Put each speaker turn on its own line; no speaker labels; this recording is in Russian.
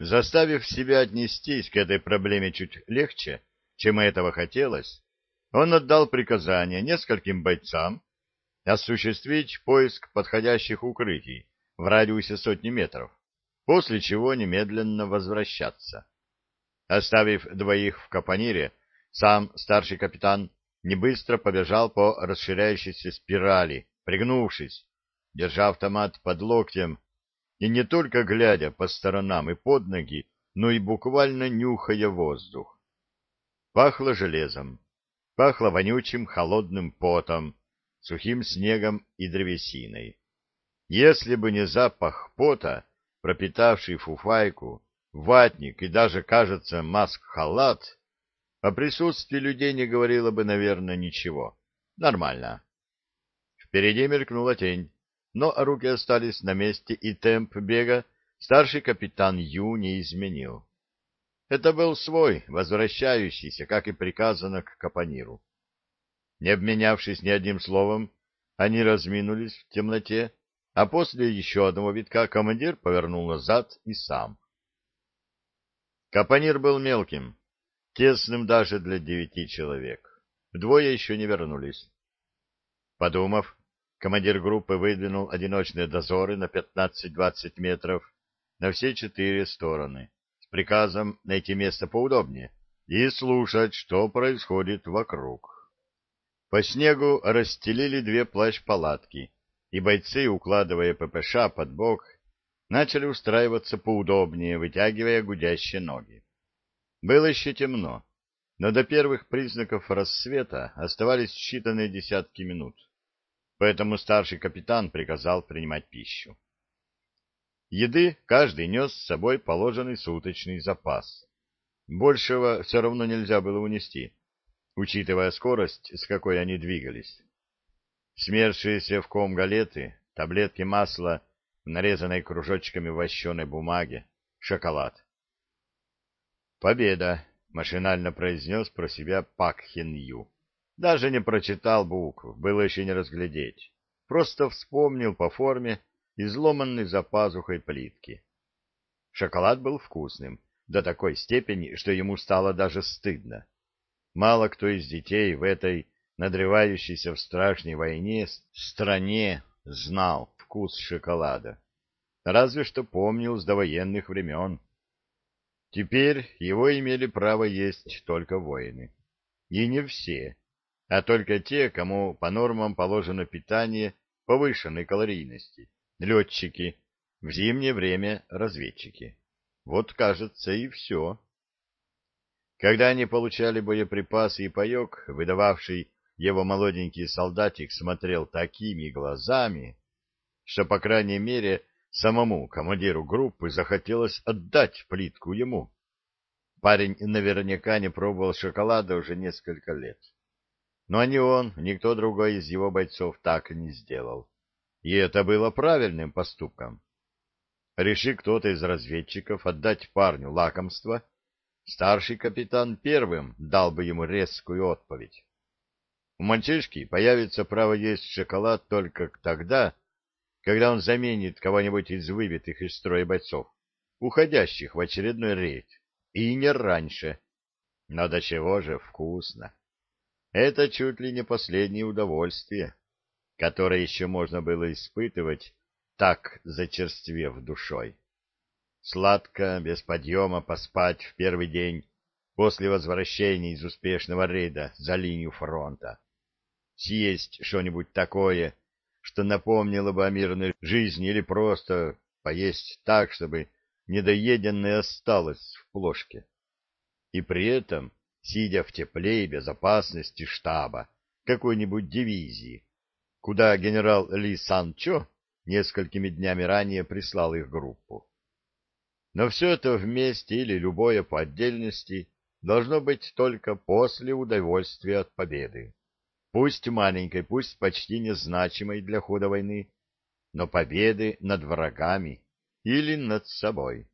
Заставив себя отнестись к этой проблеме чуть легче, чем этого хотелось, он отдал приказание нескольким бойцам осуществить поиск подходящих укрытий в радиусе 100 метров, после чего немедленно возвращаться. Оставив двоих в капонире, сам старший капитан небыстро побежал по расширяющейся спирали, пригнувшись, держа автомат под локтем и не только глядя по сторонам и под ноги, но и буквально нюхая воздух. Пахло железом, пахло вонючим холодным потом, сухим снегом и древесиной. Если бы не запах пота, пропитавший фуфайку, ватник и даже, кажется, маск-халат, о присутствии людей не говорило бы, наверное, ничего. Нормально. Впереди мелькнула тень, но руки остались на месте, и темп бега старший капитан Ю не изменил. Это был свой, возвращающийся, как и приказано, к капониру. Не обменявшись ни одним словом, они разминулись в темноте, а после еще одного витка командир повернул назад и сам. Капонир был мелким, тесным даже для 9 человек. Двое еще не вернулись. Подумав, командир группы выдвинул одиночные дозоры на 15-20 метров на все 4 стороны с приказом найти место поудобнее и слушать, что происходит вокруг. По снегу расстелили 2 плащ-палатки, и бойцы, укладывая ППШ под бок, начали устраиваться поудобнее, вытягивая гудящие ноги. Было еще темно, но до первых признаков рассвета оставались считанные десятки минут, поэтому старший капитан приказал принимать пищу. Еды каждый нес с собой положенный суточный запас. Большего все равно нельзя было унести, учитывая скорость, с какой они двигались. Смерзшиеся в ком галеты, таблетки масла, нарезанной кружочками вощеной бумаги, шоколад. «Победа!» — машинально произнес про себя Пак Хин Ю. Даже не прочитал букв, было еще не разглядеть. Просто вспомнил по форме изломанной за пазухой плитки. Шоколад был вкусным, до такой степени, что ему стало даже стыдно. Мало кто из детей в этой надрывающейся в страшной войне стране знал вкус шоколада. Разве что помнил с довоенных времен. Теперь его имели право есть только воины. И не все, а только те, кому по нормам положено питание повышенной калорийности. Летчики, в зимнее время разведчики. Вот, кажется, и все. Когда они получали боеприпасы и паек, выдававший его молоденький солдатик смотрел такими глазами, что, по крайней мере, самому командиру группы захотелось отдать плитку ему. Парень наверняка не пробовал шоколада уже несколько лет. Но ни он, ни кто другой из его бойцов так и не сделал. И это было правильным поступком. Реши кто-то из разведчиков отдать парню лакомство, старший капитан первым дал бы ему резкую отповедь. У мальчишки появится право есть шоколад только тогда, когда он заменит кого-нибудь из выбитых из строя бойцов, уходящих в очередной рейд, и не раньше. Но до чего же вкусно! Это чуть ли не последнее удовольствие, которое еще можно было испытывать, так зачерствев душой. Сладко, без подъема поспать в первый день после возвращения из успешного рейда за линию фронта. Съесть что-нибудь такое, что напомнило бы о мирной жизни, или просто поесть так, чтобы недоеденное осталось в плошке. И при этом, сидя в тепле и безопасности штаба какой-нибудь дивизии, куда генерал Ли Сан-Чо несколькими днями ранее прислал их группу. Но все это вместе или любое по отдельности должно быть только после удовольствия от победы. Пусть маленькой, пусть почти незначимой для хода войны, но победы над врагами или над собой.